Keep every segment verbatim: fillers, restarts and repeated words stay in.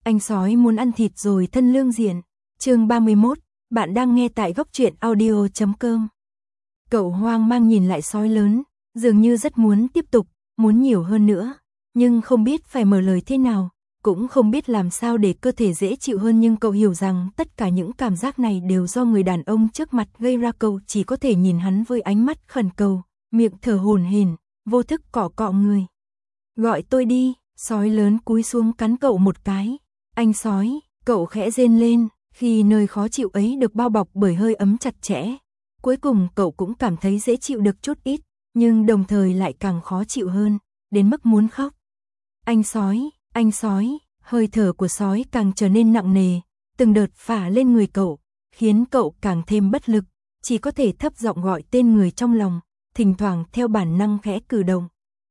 Anh sói muốn ăn thịt rồi thân lương diện. Chương ba mươi mốt, bạn đang nghe tại góc truyện audio chấm com. Cậu hoang mang nhìn lại sói lớn, dường như rất muốn tiếp tục, muốn nhiều hơn nữa, nhưng không biết phải mở lời thế nào, cũng không biết làm sao để cơ thể dễ chịu hơn, nhưng cậu hiểu rằng tất cả những cảm giác này đều do người đàn ông trước mặt gây ra. Cậu chỉ có thể nhìn hắn với ánh mắt khẩn cầu, miệng thở hổn hển, vô thức cọ cọ người. Gọi tôi đi, sói lớn cúi xuống cắn cậu một cái. Anh sói, cậu khẽ rên lên, khi nơi khó chịu ấy được bao bọc bởi hơi ấm chặt chẽ. Cuối cùng cậu cũng cảm thấy dễ chịu được chút ít, nhưng đồng thời lại càng khó chịu hơn, đến mức muốn khóc. Anh sói, anh sói, hơi thở của sói càng trở nên nặng nề, từng đợt phả lên người cậu, khiến cậu càng thêm bất lực, chỉ có thể thấp giọng gọi tên người trong lòng, thỉnh thoảng theo bản năng khẽ cử động.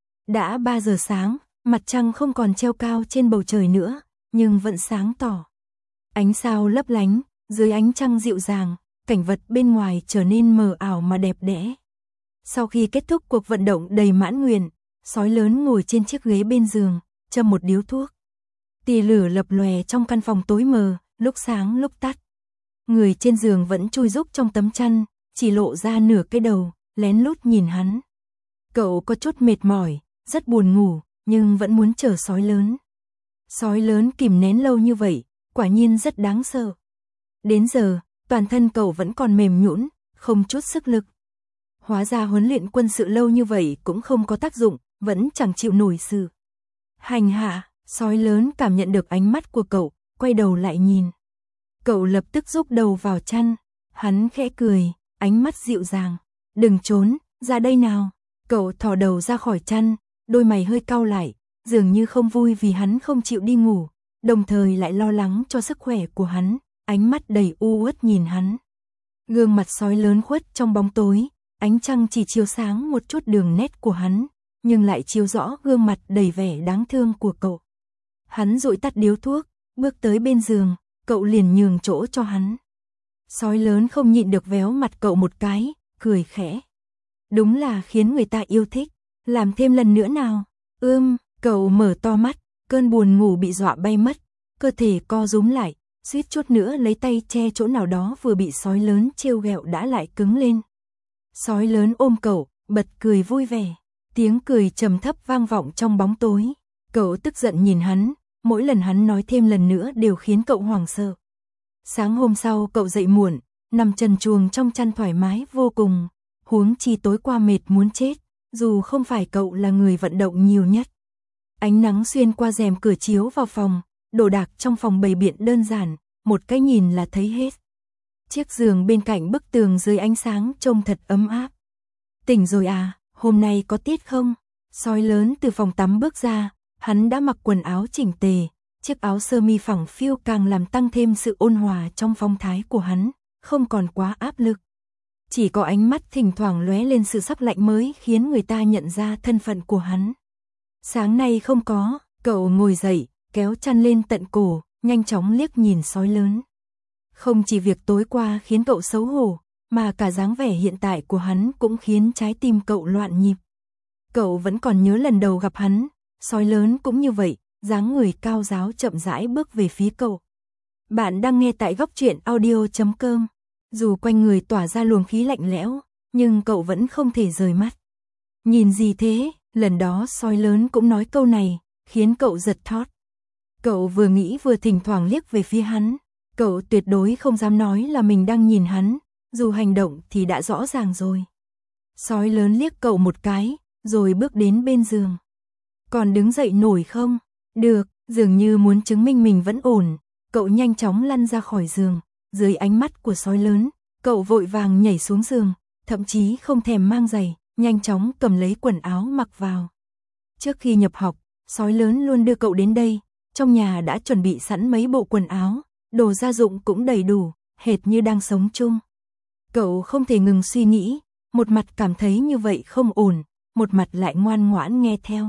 Đã ba giờ sáng, mặt trăng không còn treo cao trên bầu trời nữa, nhưng vẫn sáng tỏ. Ánh sao lấp lánh, dưới ánh trăng dịu dàng, cảnh vật bên ngoài trở nên mờ ảo mà đẹp đẽ. Sau khi kết thúc cuộc vận động đầy mãn nguyện, sói lớn ngồi trên chiếc ghế bên giường, châm một điếu thuốc. Tia lửa lập lòe trong căn phòng tối mờ, lúc sáng lúc tắt. Người trên giường vẫn chui rúc trong tấm chăn, chỉ lộ ra nửa cái đầu, lén lút nhìn hắn. Cậu có chút mệt mỏi, rất buồn ngủ, nhưng vẫn muốn chờ sói lớn. Sói lớn kìm nén lâu như vậy, quả nhiên rất đáng sợ. Đến giờ, toàn thân cậu vẫn còn mềm nhũn, không chút sức lực. Hóa ra huấn luyện quân sự lâu như vậy cũng không có tác dụng, vẫn chẳng chịu nổi sự hành hạ. Sói lớn cảm nhận được ánh mắt của cậu, quay đầu lại nhìn. Cậu lập tức rúc đầu vào chăn, hắn khẽ cười, ánh mắt dịu dàng. Đừng trốn, ra đây nào. Cậu thò đầu ra khỏi chăn, đôi mày hơi cau lại, dường như không vui vì hắn không chịu đi ngủ, đồng thời lại lo lắng cho sức khỏe của hắn, ánh mắt đầy u uất nhìn hắn. Gương mặt sói lớn khuất trong bóng tối, ánh trăng chỉ chiếu sáng một chút đường nét của hắn, nhưng lại chiếu rõ gương mặt đầy vẻ đáng thương của cậu. Hắn dụi tắt điếu thuốc, bước tới bên giường, cậu liền nhường chỗ cho hắn. Sói lớn không nhịn được véo mặt cậu một cái, cười khẽ. Đúng là khiến người ta yêu thích, làm thêm lần nữa nào. Ưm, cậu mở to mắt, cơn buồn ngủ bị dọa bay mất, cơ thể co rúm lại, suýt chút nữa lấy tay che chỗ nào đó vừa bị sói lớn trêu ghẹo đã lại cứng lên. Sói lớn ôm cậu, bật cười vui vẻ, tiếng cười trầm thấp vang vọng trong bóng tối. Cậu tức giận nhìn hắn, mỗi lần hắn nói thêm lần nữa đều khiến cậu hoảng sợ. Sáng hôm sau cậu dậy muộn, nằm trần truồng trong chăn thoải mái vô cùng, huống chi tối qua mệt muốn chết, dù không phải cậu là người vận động nhiều nhất. Ánh nắng xuyên qua rèm cửa chiếu vào phòng, đồ đạc trong phòng bày biện đơn giản, một cái nhìn là thấy hết. Chiếc giường bên cạnh bức tường dưới ánh sáng trông thật ấm áp. Tỉnh rồi à, hôm nay có tiết không? Sói lớn từ phòng tắm bước ra, hắn đã mặc quần áo chỉnh tề, chiếc áo sơ mi phẳng phiu càng làm tăng thêm sự ôn hòa trong phong thái của hắn, không còn quá áp lực. Chỉ có ánh mắt thỉnh thoảng lóe lên sự sắc lạnh mới khiến người ta nhận ra thân phận của hắn. Sáng nay không có, cậu ngồi dậy, kéo chăn lên tận cổ, nhanh chóng liếc nhìn sói lớn. Không chỉ việc tối qua khiến cậu xấu hổ, mà cả dáng vẻ hiện tại của hắn cũng khiến trái tim cậu loạn nhịp. Cậu vẫn còn nhớ lần đầu gặp hắn, sói lớn cũng như vậy, dáng người cao ráo chậm rãi bước về phía cậu. Bạn đang nghe tại góc truyện audio chấm com. Dù quanh người tỏa ra luồng khí lạnh lẽo, nhưng cậu vẫn không thể rời mắt. Nhìn gì thế? Lần đó sói lớn cũng nói câu này, khiến cậu giật thót. Cậu vừa nghĩ vừa thỉnh thoảng liếc về phía hắn. Cậu tuyệt đối không dám nói là mình đang nhìn hắn, dù hành động thì đã rõ ràng rồi. Sói lớn liếc cậu một cái, rồi bước đến bên giường. Còn đứng dậy nổi không? Được, dường như muốn chứng minh mình vẫn ổn. Cậu nhanh chóng lăn ra khỏi giường. Dưới ánh mắt của sói lớn, cậu vội vàng nhảy xuống giường, thậm chí không thèm mang giày, nhanh chóng cầm lấy quần áo mặc vào. Trước khi nhập học, sói lớn luôn đưa cậu đến đây, trong nhà đã chuẩn bị sẵn mấy bộ quần áo, đồ gia dụng cũng đầy đủ, hệt như đang sống chung. Cậu không thể ngừng suy nghĩ, một mặt cảm thấy như vậy không ổn, một mặt lại ngoan ngoãn nghe theo.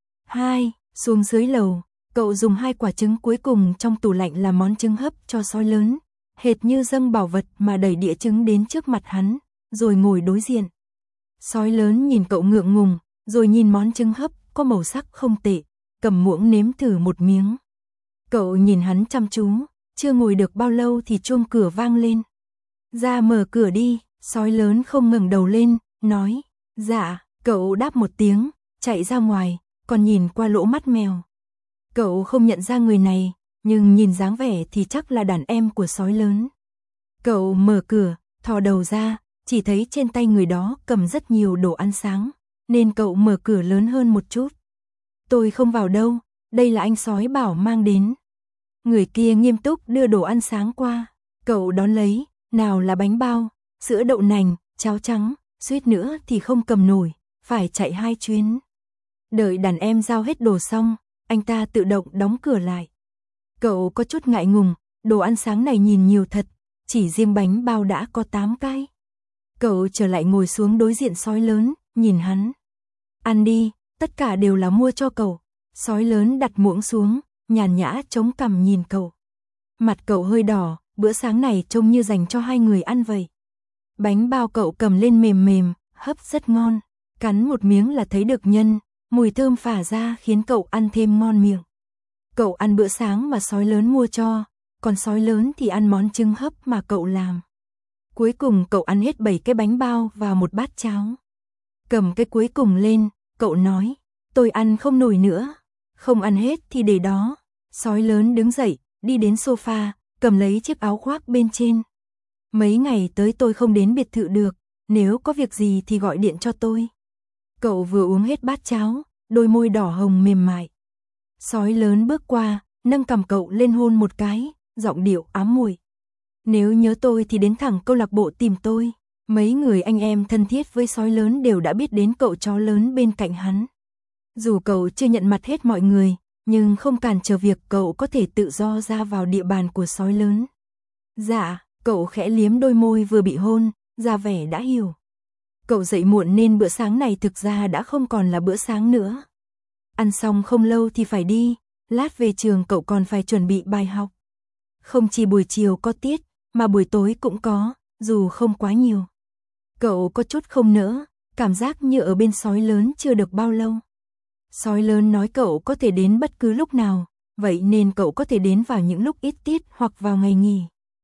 Hai, xuống dưới lầu, cậu dùng hai quả trứng cuối cùng trong tủ lạnh làm món trứng hấp cho sói lớn. Hệt như dâng bảo vật mà đẩy đĩa trứng đến trước mặt hắn, rồi ngồi đối diện. Sói lớn nhìn cậu ngượng ngùng, rồi nhìn món trứng hấp có màu sắc không tệ, cầm muỗng nếm thử một miếng. Cậu nhìn hắn chăm chú, chưa ngồi được bao lâu thì chuông cửa vang lên. Ra mở cửa đi, sói lớn không ngẩng đầu lên, nói, dạ, cậu đáp một tiếng, chạy ra ngoài, còn nhìn qua lỗ mắt mèo. Cậu không nhận ra người này, nhưng nhìn dáng vẻ thì chắc là đàn em của sói lớn. Cậu mở cửa, thò đầu ra, chỉ thấy trên tay người đó cầm rất nhiều đồ ăn sáng, nên cậu mở cửa lớn hơn một chút. Tôi không vào đâu, đây là anh sói bảo mang đến. Người kia nghiêm túc đưa đồ ăn sáng qua, cậu đón lấy, nào là bánh bao, sữa đậu nành, cháo trắng, suýt nữa thì không cầm nổi, phải chạy hai chuyến. Đợi đàn em giao hết đồ xong, anh ta tự động đóng cửa lại. Cậu có chút ngại ngùng, đồ ăn sáng này nhìn nhiều thật, chỉ riêng bánh bao đã có tám cái. Cậu trở lại ngồi xuống đối diện sói lớn, nhìn hắn. Ăn đi, tất cả đều là mua cho cậu. Sói lớn đặt muỗng xuống, nhàn nhã chống cằm nhìn cậu. Mặt cậu hơi đỏ, bữa sáng này trông như dành cho hai người ăn vậy. Bánh bao cậu cầm lên mềm mềm, hấp rất ngon. Cắn một miếng là thấy được nhân, mùi thơm phả ra khiến cậu ăn thêm ngon miệng. Cậu ăn bữa sáng mà sói lớn mua cho, còn sói lớn thì ăn món trứng hấp mà cậu làm. Cuối cùng cậu ăn hết bảy cái bánh bao và một bát cháo. Cầm cái cuối cùng lên, cậu nói, tôi ăn không nổi nữa, không ăn hết thì để đó. Sói lớn đứng dậy, đi đến sofa, cầm lấy chiếc áo khoác bên trên. Mấy ngày tới tôi không đến biệt thự được, nếu có việc gì thì gọi điện cho tôi. Cậu vừa uống hết bát cháo, đôi môi đỏ hồng mềm mại. Sói lớn bước qua, nâng cằm cậu lên hôn một cái, giọng điệu ám muội. Nếu nhớ tôi thì đến thẳng câu lạc bộ tìm tôi. Mấy người anh em thân thiết với sói lớn đều đã biết đến cậu chó lớn bên cạnh hắn. Dù cậu chưa nhận mặt hết mọi người, nhưng không cản trở việc cậu có thể tự do ra vào địa bàn của sói lớn. Dạ, cậu khẽ liếm đôi môi vừa bị hôn, ra vẻ đã hiểu. Cậu dậy muộn nên bữa sáng này thực ra đã không còn là bữa sáng nữa. Ăn xong không lâu thì phải đi, lát về trường cậu còn phải chuẩn bị bài học. Không chỉ buổi chiều có tiết, mà buổi tối cũng có, dù không quá nhiều. Cậu có chút không nỡ, cảm giác như ở bên sói lớn chưa được bao lâu. Sói lớn nói cậu có thể đến bất cứ lúc nào, vậy nên cậu có thể đến vào những lúc ít tiết hoặc vào ngày nghỉ.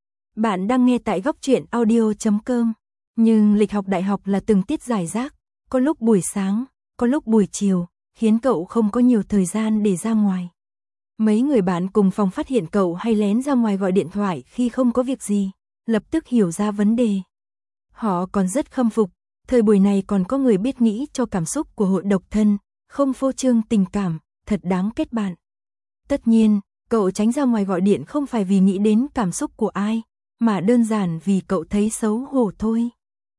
Bạn đang nghe tại góc truyện audio chấm com, nhưng lịch học đại học là từng tiết giải rác, có lúc buổi sáng, có lúc buổi chiều, khiến cậu không có nhiều thời gian để ra ngoài. Mấy người bạn cùng phòng phát hiện cậu hay lén ra ngoài gọi điện thoại khi không có việc gì, lập tức hiểu ra vấn đề. Họ còn rất khâm phục, thời buổi này còn có người biết nghĩ cho cảm xúc của hội độc thân, không phô trương tình cảm, thật đáng kết bạn. Tất nhiên, cậu tránh ra ngoài gọi điện không phải vì nghĩ đến cảm xúc của ai, mà đơn giản vì cậu thấy xấu hổ thôi.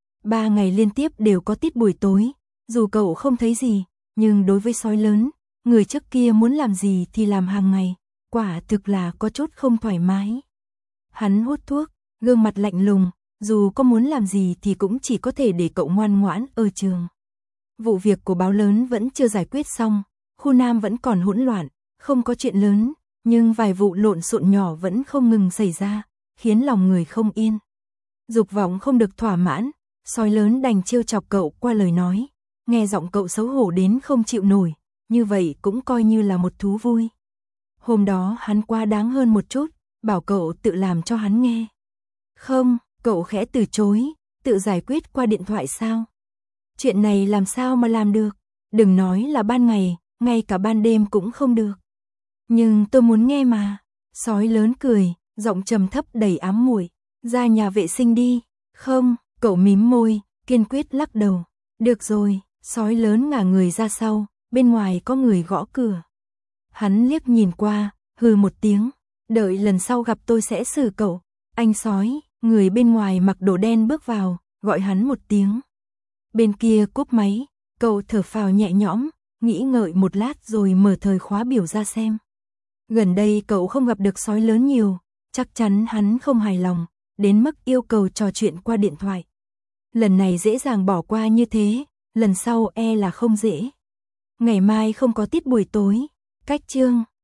Ba ngày liên tiếp đều có tiết buổi tối, dù cậu không thấy gì, nhưng đối với sói lớn, người trước kia muốn làm gì thì làm hàng ngày, quả thực là có chút không thoải mái. Hắn hút thuốc, gương mặt lạnh lùng, dù có muốn làm gì thì cũng chỉ có thể để cậu ngoan ngoãn ở trường. Vụ việc của báo lớn vẫn chưa giải quyết xong, khu Nam vẫn còn hỗn loạn, không có chuyện lớn, nhưng vài vụ lộn xộn nhỏ vẫn không ngừng xảy ra, khiến lòng người không yên. Dục vọng không được thỏa mãn, sói lớn đành trêu chọc cậu qua lời nói, nghe giọng cậu xấu hổ đến không chịu nổi, như vậy cũng coi như là một thú vui. Hôm đó hắn quá đáng hơn một chút, bảo cậu tự làm cho hắn nghe. Không, cậu khẽ từ chối, tự giải quyết qua điện thoại sao? Chuyện này làm sao mà làm được, đừng nói là ban ngày, ngay cả ban đêm cũng không được. Nhưng tôi muốn nghe mà. Sói lớn cười, giọng trầm thấp đầy ám muội. Ra nhà vệ sinh đi. Không, cậu mím môi, kiên quyết lắc đầu. Được rồi, sói lớn ngả người ra sau, bên ngoài có người gõ cửa. Hắn liếc nhìn qua, hừ một tiếng. Đợi lần sau gặp tôi sẽ xử cậu. Anh sói, người bên ngoài mặc đồ đen bước vào, gọi hắn một tiếng. Bên kia cúp máy, cậu thở phào nhẹ nhõm, nghĩ ngợi một lát rồi mở thời khóa biểu ra xem. Gần đây cậu không gặp được sói lớn nhiều, chắc chắn hắn không hài lòng, đến mức yêu cầu trò chuyện qua điện thoại. Lần này dễ dàng bỏ qua như thế, lần sau e là không dễ. Ngày mai không có tiết buổi tối, cách chương.